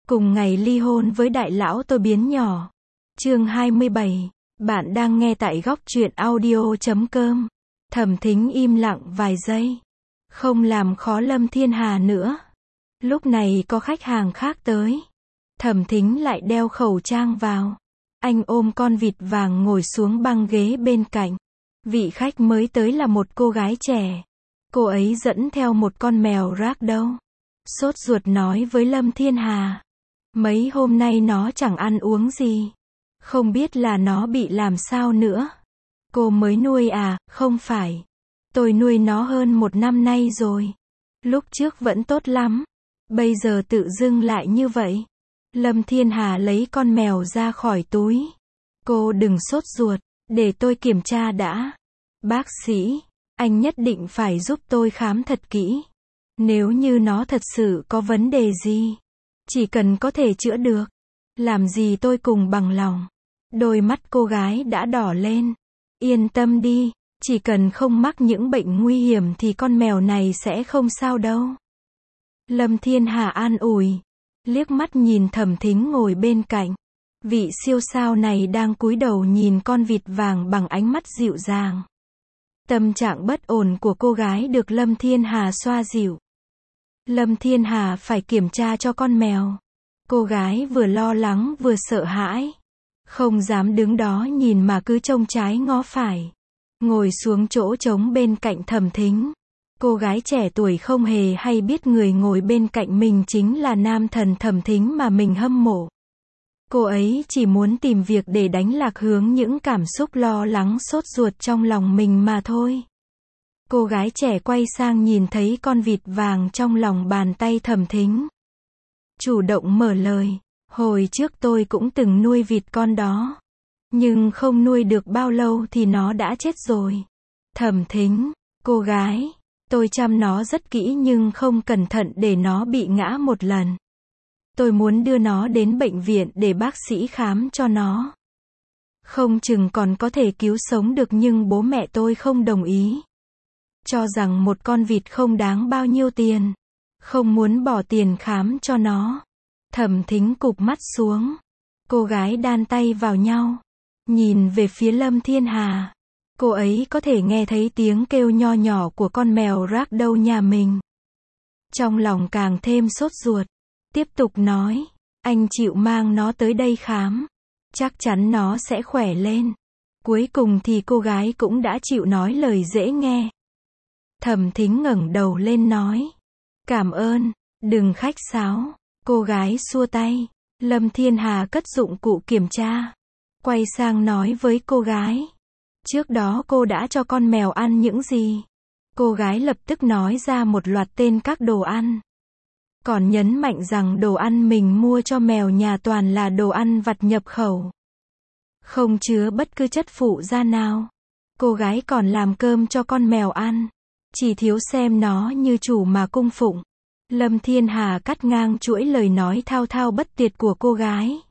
Cùng ngày ly hôn với đại lão tôi biến nhỏ. Chương 27. Bạn đang nghe tại góc truyện audio.com. Thẩm Thính im lặng vài giây. Không làm khó Lâm Thiên Hà nữa. Lúc này có khách hàng khác tới. Thẩm Thính lại đeo khẩu trang vào. Anh ôm con vịt vàng ngồi xuống băng ghế bên cạnh. Vị khách mới tới là một cô gái trẻ. Cô ấy dẫn theo một con mèo ragdoll. Sốt ruột nói với Lâm Thiên Hà. Mấy hôm nay nó chẳng ăn uống gì. Không biết là nó bị làm sao nữa. Cô mới nuôi à? Không phải. Tôi nuôi nó hơn 1 năm nay rồi. Lúc trước vẫn tốt lắm. Bây giờ tự dưng lại như vậy. Lâm Thiên Hà lấy con mèo ra khỏi túi. Cô đừng sốt ruột, để tôi kiểm tra đã. Bác sĩ, anh nhất định phải giúp tôi khám thật kỹ. Nếu như nó thật sự có vấn đề gì, chỉ cần có thể chữa được, làm gì tôi cùng bằng lòng. Đôi mắt cô gái đã đỏ lên. Yên tâm đi, chỉ cần không mắc những bệnh nguy hiểm thì con mèo này sẽ không sao đâu. Lâm Thiên Hà an ủi, liếc mắt nhìn Thẩm Thính ngồi bên cạnh. Vị siêu sao này đang cúi đầu nhìn con vịt vàng bằng ánh mắt dịu dàng. Tâm trạng bất ổn của cô gái được Lâm Thiên Hà xoa dịu. Lâm Thiên Hà phải kiểm tra cho con mèo. Cô gái vừa lo lắng vừa sợ hãi. Không dám đứng đó nhìn mà cứ trông trái ngó phải. Ngồi xuống chỗ trống bên cạnh Thẩm Thính. Cô gái trẻ tuổi không hề hay biết người ngồi bên cạnh mình chính là nam thần Thẩm Thính mà mình hâm mộ. Cô ấy chỉ muốn tìm việc để đánh lạc hướng những cảm xúc lo lắng sốt ruột trong lòng mình mà thôi. Cô gái trẻ quay sang nhìn thấy con vịt vàng trong lòng bàn tay Thẩm Thính. Chủ động mở lời, hồi trước tôi cũng từng nuôi vịt con đó. Nhưng không nuôi được bao lâu thì nó đã chết rồi. Thẩm Thính, cô gái, tôi chăm nó rất kỹ nhưng không cẩn thận để nó bị ngã một lần. Tôi muốn đưa nó đến bệnh viện để bác sĩ khám cho nó. Không chừng còn có thể cứu sống được nhưng bố mẹ tôi không đồng ý. Cho rằng một con vịt không đáng bao nhiêu tiền. Không muốn bỏ tiền khám cho nó. Thẩm Thính cụp mắt xuống. Cô gái đan tay vào nhau. Nhìn về phía Lâm Thiên Hà. Cô ấy có thể nghe thấy tiếng kêu nho nhỏ của con mèo ragdoll nhà mình. Trong lòng càng thêm sốt ruột. Tiếp tục nói, anh chịu mang nó tới đây khám. Chắc chắn nó sẽ khỏe lên. Cuối cùng thì cô gái cũng đã chịu nói lời dễ nghe. Thẩm Thính ngẩng đầu lên nói. Cảm ơn, đừng khách sáo. Cô gái xua tay. Lâm Thiên Hà cất dụng cụ kiểm tra. Quay sang nói với cô gái. Trước đó cô đã cho con mèo ăn những gì? Cô gái lập tức nói ra một loạt tên các đồ ăn. Còn nhấn mạnh rằng đồ ăn mình mua cho mèo nhà toàn là đồ ăn vặt nhập khẩu. Không chứa bất cứ chất phụ gia nào. Cô gái còn làm cơm cho con mèo ăn. Chỉ thiếu xem nó như chủ mà cung phụng. Lâm Thiên Hà cắt ngang chuỗi lời nói thao thao bất tuyệt của cô gái.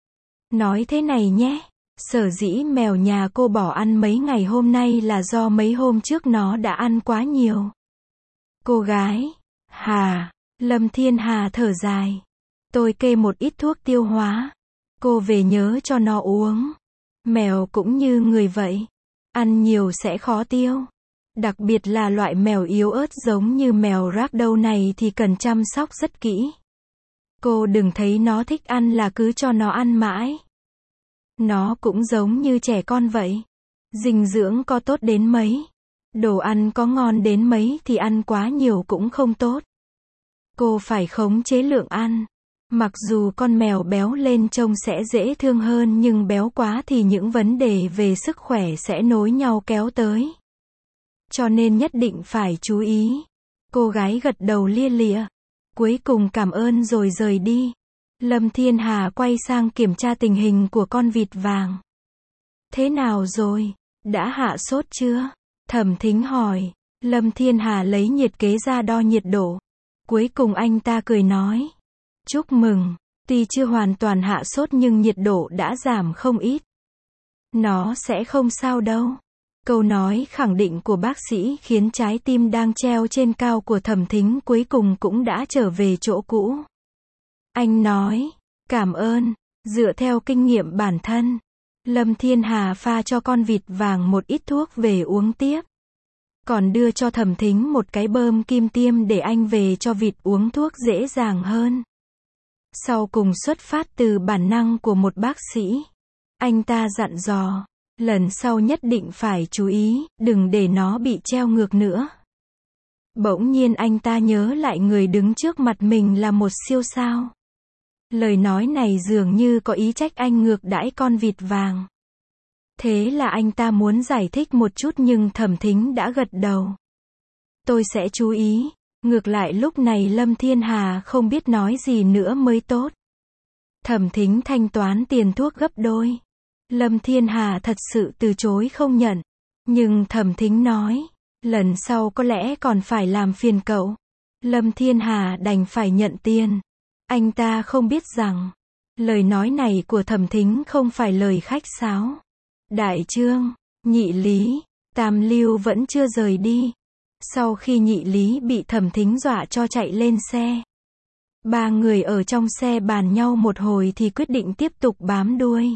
Nói thế này nhé. Sở dĩ mèo nhà cô bỏ ăn mấy ngày hôm nay là do mấy hôm trước nó đã ăn quá nhiều. Cô gái. Hà. Lâm Thiên Hà thở dài. Tôi kê một ít thuốc tiêu hóa. Cô về nhớ cho nó uống. Mèo cũng như người vậy. Ăn nhiều sẽ khó tiêu. Đặc biệt là loại mèo yếu ớt giống như mèo ragdoll này thì cần chăm sóc rất kỹ. Cô đừng thấy nó thích ăn là cứ cho nó ăn mãi. Nó cũng giống như trẻ con vậy. Dinh dưỡng có tốt đến mấy. Đồ ăn có ngon đến mấy thì ăn quá nhiều cũng không tốt. Cô phải khống chế lượng ăn. Mặc dù con mèo béo lên trông sẽ dễ thương hơn nhưng béo quá thì những vấn đề về sức khỏe sẽ nối nhau kéo tới. Cho nên nhất định phải chú ý. Cô gái gật đầu lia lịa. Cuối cùng cảm ơn rồi rời đi. Lâm Thiên Hà quay sang kiểm tra tình hình của con vịt vàng. Thế nào rồi? Đã hạ sốt chưa? Thẩm Thính hỏi. Lâm Thiên Hà lấy nhiệt kế ra đo nhiệt độ. Cuối cùng anh ta cười nói. Chúc mừng, tuy chưa hoàn toàn hạ sốt nhưng nhiệt độ đã giảm không ít. Nó sẽ không sao đâu. Câu nói khẳng định của bác sĩ khiến trái tim đang treo trên cao của Thẩm Thính cuối cùng cũng đã trở về chỗ cũ. Anh nói, cảm ơn. Dựa theo kinh nghiệm bản thân, Lâm Thiên Hà pha cho con vịt vàng một ít thuốc về uống tiếp. Còn đưa cho Thẩm Thính một cái bơm kim tiêm để anh về cho vịt uống thuốc dễ dàng hơn. Sau cùng xuất phát từ bản năng của một bác sĩ, anh ta dặn dò, lần sau nhất định phải chú ý, đừng để nó bị treo ngược nữa. Bỗng nhiên anh ta nhớ lại người đứng trước mặt mình là một siêu sao. Lời nói này dường như có ý trách anh ngược đãi con vịt vàng. Thế là anh ta muốn giải thích một chút nhưng Thẩm Thính đã gật đầu. Tôi sẽ chú ý. Ngược lại lúc này Lâm Thiên Hà không biết nói gì nữa mới tốt. Thẩm Thính thanh toán tiền thuốc gấp đôi. Lâm Thiên Hà thật sự từ chối không nhận. Nhưng Thẩm Thính nói, lần sau có lẽ còn phải làm phiền cậu. Lâm Thiên Hà đành phải nhận tiền. Anh ta không biết rằng, lời nói này của Thẩm Thính không phải lời khách sáo. Đại Trương, Nhị Lý, Tam Lưu vẫn chưa rời đi. Sau khi Nhị Lý bị Thẩm Thính dọa cho chạy lên xe, ba người ở trong xe bàn nhau một hồi thì quyết định tiếp tục bám đuôi.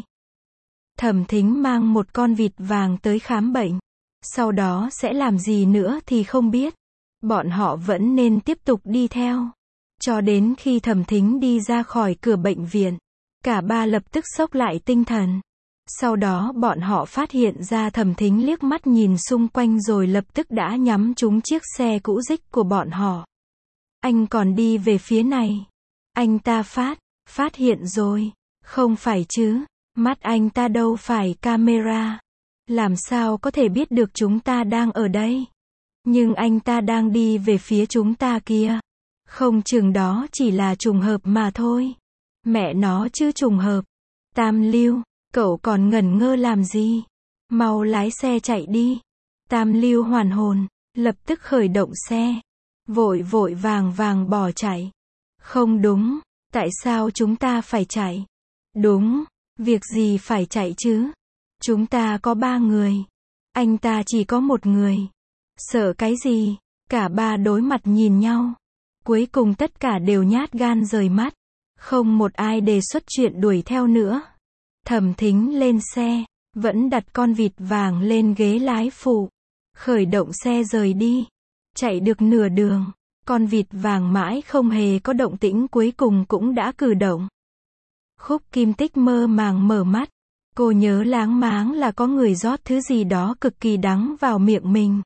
Thẩm Thính mang một con vịt vàng tới khám bệnh. Sau đó sẽ làm gì nữa thì không biết. Bọn họ vẫn nên tiếp tục đi theo. Cho đến khi Thẩm Thính đi ra khỏi cửa bệnh viện, cả ba lập tức xốc lại tinh thần. Sau đó bọn họ phát hiện ra Thẩm Thính liếc mắt nhìn xung quanh rồi lập tức đã nhắm trúng chiếc xe cũ rích của bọn họ. Anh còn đi về phía này. Anh ta phát hiện rồi. Không phải chứ, mắt anh ta đâu phải camera. Làm sao có thể biết được chúng ta đang ở đây? Nhưng anh ta đang đi về phía chúng ta kia. Không chừng đó chỉ là trùng hợp mà thôi. Mẹ nó chứ trùng hợp. Tam Lưu, cậu còn ngẩn ngơ làm gì? Mau lái xe chạy đi. Tam Lưu hoàn hồn, lập tức khởi động xe. Vội vội vàng vàng bỏ chạy. Không đúng, tại sao chúng ta phải chạy? Đúng, việc gì phải chạy chứ? Chúng ta có 3 người. Anh ta chỉ có 1 người. Sợ cái gì? Cả ba đối mặt nhìn nhau. Cuối cùng tất cả đều nhát gan rời mắt. Không một ai đề xuất chuyện đuổi theo nữa. Thẩm Thính lên xe, vẫn đặt con vịt vàng lên ghế lái phụ. Khởi động xe rời đi. Chạy được nửa đường, con vịt vàng mãi không hề có động tĩnh, cuối cùng cũng đã cử động. Khúc Kim Tích mơ màng mở mắt. Cô nhớ láng máng là có người rót thứ gì đó cực kỳ đắng vào miệng mình.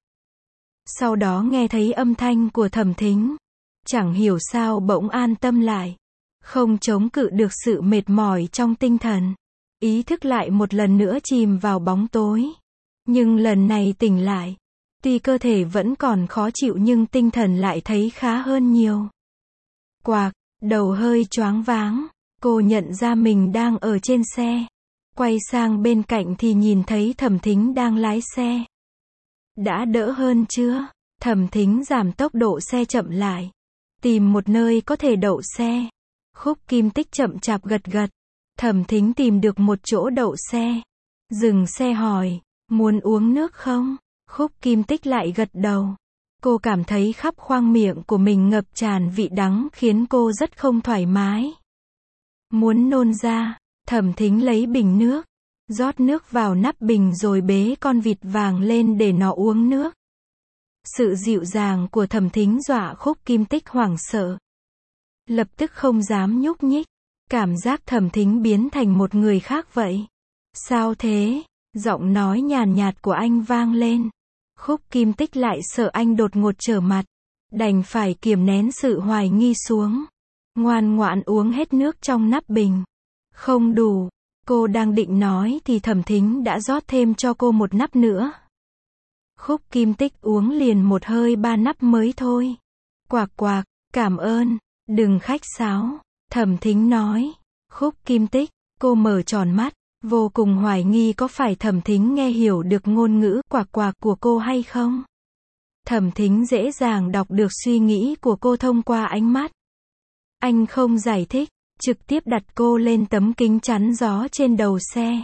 Sau đó nghe thấy âm thanh của Thẩm Thính. Chẳng hiểu sao bỗng an tâm lại. Không chống cự được sự mệt mỏi trong tinh thần. Ý thức lại một lần nữa chìm vào bóng tối. Nhưng lần này tỉnh lại. Tuy cơ thể vẫn còn khó chịu nhưng tinh thần lại thấy khá hơn nhiều. Quạc, đầu hơi choáng váng. Cô nhận ra mình đang ở trên xe. Quay sang bên cạnh thì nhìn thấy Thẩm Thính đang lái xe. Đã đỡ hơn chưa? Thẩm Thính giảm tốc độ xe chậm lại. Tìm một nơi có thể đậu xe. Khúc Kim Tích chậm chạp gật gật. Thẩm Thính tìm được một chỗ đậu xe. Dừng xe hỏi, muốn uống nước không? Khúc Kim Tích lại gật đầu. Cô cảm thấy khắp khoang miệng của mình ngập tràn vị đắng khiến cô rất không thoải mái. Muốn nôn ra, Thẩm Thính lấy bình nước. Rót nước vào nắp bình rồi bế con vịt vàng lên để nó uống nước. Sự dịu dàng của Thẩm Thính dọa Khúc Kim Tích hoảng sợ. Lập tức không dám nhúc nhích. Cảm giác Thẩm Thính biến thành một người khác vậy. Sao thế? Giọng nói nhàn nhạt của anh vang lên. Khúc Kim Tích lại sợ anh đột ngột trở mặt. Đành phải kiềm nén sự hoài nghi xuống. Ngoan ngoãn uống hết nước trong nắp bình. Không đủ. Cô đang định nói thì Thẩm Thính đã rót thêm cho cô một nắp nữa. Khúc Kim Tích uống liền một hơi 3 nắp mới thôi. Quạc quạc, cảm ơn, đừng khách sáo. Thẩm Thính nói. Khúc Kim Tích, cô mở tròn mắt, vô cùng hoài nghi có phải Thẩm Thính nghe hiểu được ngôn ngữ quạc quạc của cô hay không. Thẩm Thính dễ dàng đọc được suy nghĩ của cô thông qua ánh mắt. Anh không giải thích, trực tiếp đặt cô lên tấm kính chắn gió trên đầu xe.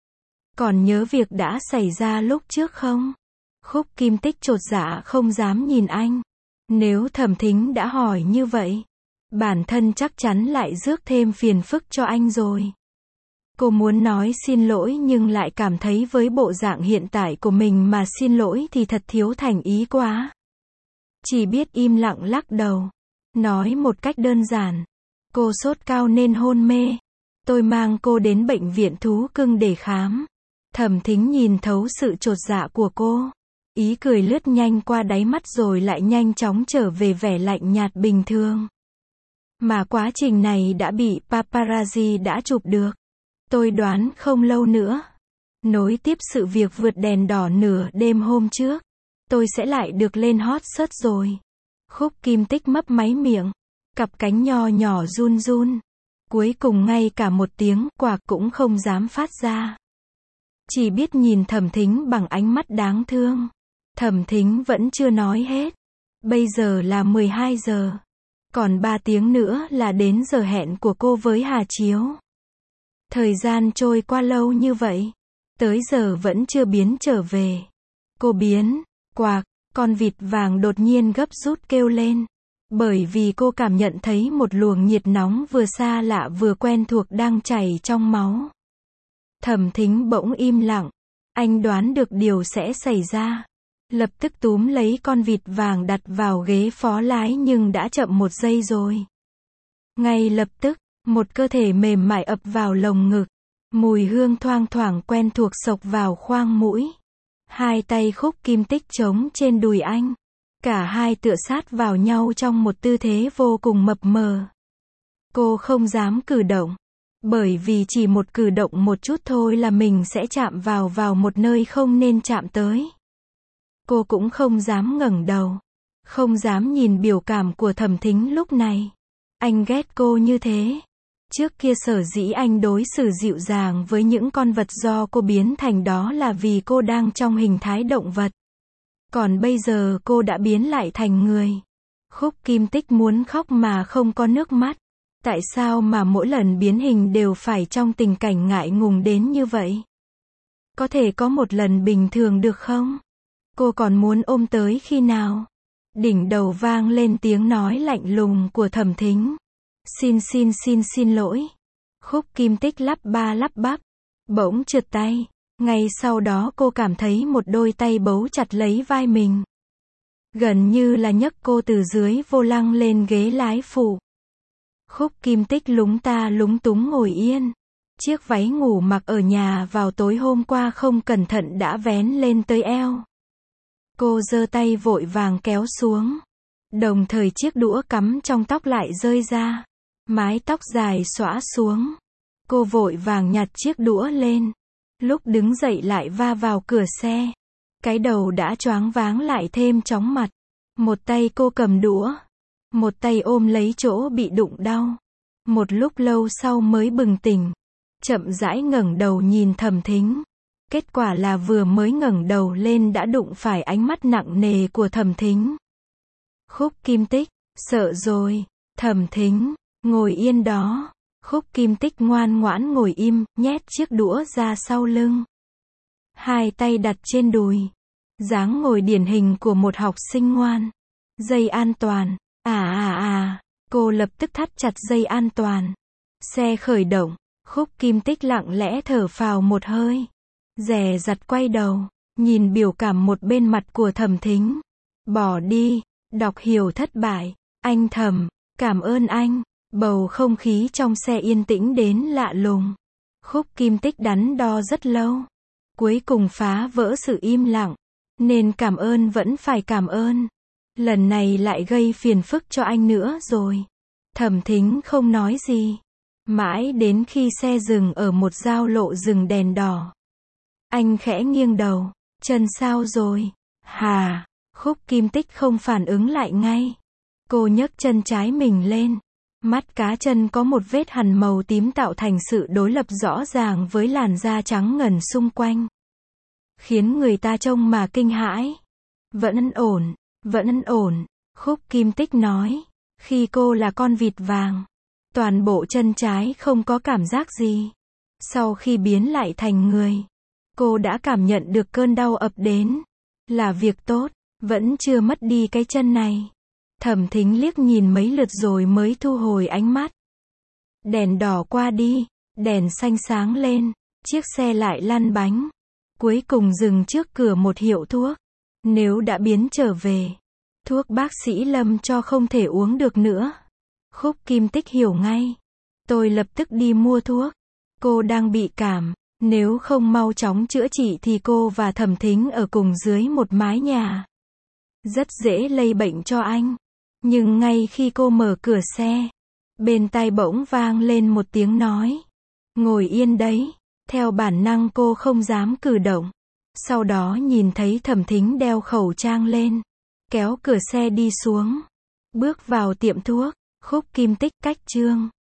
Còn nhớ việc đã xảy ra lúc trước không? Khúc Kim Tích chột dạ không dám nhìn anh. Nếu Thẩm Thính đã hỏi như vậy, Bản thân chắc chắn lại rước thêm phiền phức cho anh rồi. Cô muốn nói xin lỗi nhưng lại cảm thấy với bộ dạng hiện tại của mình mà xin lỗi thì thật thiếu thành ý quá. Chỉ biết im lặng lắc đầu. Nói một cách đơn giản. Cô sốt cao nên hôn mê. Tôi mang cô đến bệnh viện thú cưng để khám. Thẩm Thính nhìn thấu sự chột dạ của cô. Ý cười lướt nhanh qua đáy mắt rồi lại nhanh chóng trở về vẻ lạnh nhạt bình thường. Mà quá trình này đã bị paparazzi đã chụp được. Tôi đoán không lâu nữa. Nối tiếp sự việc vượt đèn đỏ nửa đêm hôm trước. Tôi sẽ lại được lên hot search rồi. Khúc Kim Tích mấp máy miệng. Cặp cánh nho nhỏ run run. Cuối cùng ngay cả một tiếng quạc cũng không dám phát ra. Chỉ biết nhìn Thẩm Thính bằng ánh mắt đáng thương. Thẩm Thính vẫn chưa nói hết. Bây giờ là 12 giờ. Còn 3 tiếng nữa là đến giờ hẹn của cô với Hà Chiếu. Thời gian trôi qua lâu như vậy. Tới giờ vẫn chưa biến trở về. Cô biến. Quạc. Con vịt vàng đột nhiên gấp rút kêu lên. Bởi vì cô cảm nhận thấy một luồng nhiệt nóng vừa xa lạ vừa quen thuộc đang chảy trong máu. Thẩm Thính bỗng im lặng. Anh đoán được điều sẽ xảy ra. Lập tức túm lấy con vịt vàng đặt vào ghế phó lái nhưng đã chậm một giây rồi. Ngay lập tức, một cơ thể mềm mại ập vào lồng ngực. Mùi hương thoang thoảng quen thuộc xộc vào khoang mũi. Hai tay Khúc Kim Tích chống trên đùi anh. Cả hai tựa sát vào nhau trong một tư thế vô cùng mập mờ. Cô không dám cử động. Bởi vì chỉ một cử động một chút thôi là mình sẽ chạm vào một nơi không nên chạm tới. Cô cũng không dám ngẩng đầu. Không dám nhìn biểu cảm của Thẩm Thính lúc này. Anh ghét cô như thế. Trước kia sở dĩ anh đối xử dịu dàng với những con vật do cô biến thành đó là vì cô đang trong hình thái động vật. Còn bây giờ cô đã biến lại thành người. Khúc Kim Tích muốn khóc mà không có nước mắt. Tại sao mà mỗi lần biến hình đều phải trong tình cảnh ngại ngùng đến như vậy? Có thể có một lần bình thường được không? Cô còn muốn ôm tới khi nào? Đỉnh đầu vang lên tiếng nói lạnh lùng của Thẩm Thính. Xin lỗi. Khúc Kim Tích lắp ba lắp bắp. Bỗng trượt tay. Ngay sau đó cô cảm thấy một đôi tay bấu chặt lấy vai mình. Gần như là nhấc cô từ dưới vô lăng lên ghế lái phụ. Khúc Kim Tích lúng ta lúng túng ngồi yên. Chiếc váy ngủ mặc ở nhà vào tối hôm qua không cẩn thận đã vén lên tới eo. Cô giơ tay vội vàng kéo xuống. Đồng thời chiếc đũa cắm trong tóc lại rơi ra. Mái tóc dài xõa xuống. Cô vội vàng nhặt chiếc đũa lên. Lúc đứng dậy lại va vào cửa xe. Cái đầu đã choáng váng lại thêm chóng mặt. Một tay cô cầm đũa. Một tay ôm lấy chỗ bị đụng đau. Một lúc lâu sau mới bừng tỉnh. Chậm rãi ngẩng đầu nhìn Thẩm Thính. Kết quả là vừa mới ngẩng đầu lên đã đụng phải ánh mắt nặng nề của Thẩm Thính. Khúc Kim Tích, sợ rồi. Thẩm Thính, ngồi yên đó. Khúc Kim Tích ngoan ngoãn ngồi im, nhét chiếc đũa ra sau lưng. Hai tay đặt trên đùi. Dáng ngồi điển hình của một học sinh ngoan. Dây an toàn. Cô lập tức thắt chặt dây an toàn. Xe khởi động. Khúc Kim Tích lặng lẽ thở phào một hơi. Dè dặt quay đầu. Nhìn biểu cảm một bên mặt của Thẩm Thính. Bỏ đi. Đọc hiểu thất bại. Anh Thẩm, cảm ơn anh. Bầu không khí trong xe yên tĩnh đến lạ lùng. Khúc Kim Tích đắn đo rất lâu. Cuối cùng phá vỡ sự im lặng. Nên cảm ơn vẫn phải cảm ơn. Lần này lại gây phiền phức cho anh nữa rồi. Thẩm Thính không nói gì. Mãi đến khi xe dừng ở một giao lộ dừng đèn đỏ. Anh khẽ nghiêng đầu. Chân sao rồi? Hà. Khúc Kim Tích không phản ứng lại ngay. Cô nhấc chân trái mình lên. Mắt cá chân có một vết hằn màu tím tạo thành sự đối lập rõ ràng với làn da trắng ngần xung quanh. Khiến người ta trông mà kinh hãi. Vẫn ổn, Khúc Kim Tích nói. Khi cô là con vịt vàng, toàn bộ chân trái không có cảm giác gì. Sau khi biến lại thành người, cô đã cảm nhận được cơn đau ập đến. Là việc tốt, vẫn chưa mất đi cái chân này. Thẩm Thính liếc nhìn mấy lượt rồi mới thu hồi ánh mắt. Đèn đỏ qua đi, đèn xanh sáng lên, chiếc xe lại lăn bánh. Cuối cùng dừng trước cửa một hiệu thuốc. Nếu đã biến trở về, thuốc bác sĩ Lâm cho không thể uống được nữa. Khúc Kim Tích hiểu ngay. Tôi lập tức đi mua thuốc. Cô đang bị cảm. Nếu không mau chóng chữa trị thì cô và Thẩm Thính ở cùng dưới một mái nhà. Rất dễ lây bệnh cho anh. Nhưng ngay khi cô mở cửa xe, bên tai bỗng vang lên một tiếng nói. Ngồi yên đấy. Theo bản năng cô không dám cử động. Sau đó nhìn thấy Thẩm Thính đeo khẩu trang lên, kéo cửa xe đi xuống, bước vào tiệm thuốc. Khúc Kim Tích cách chương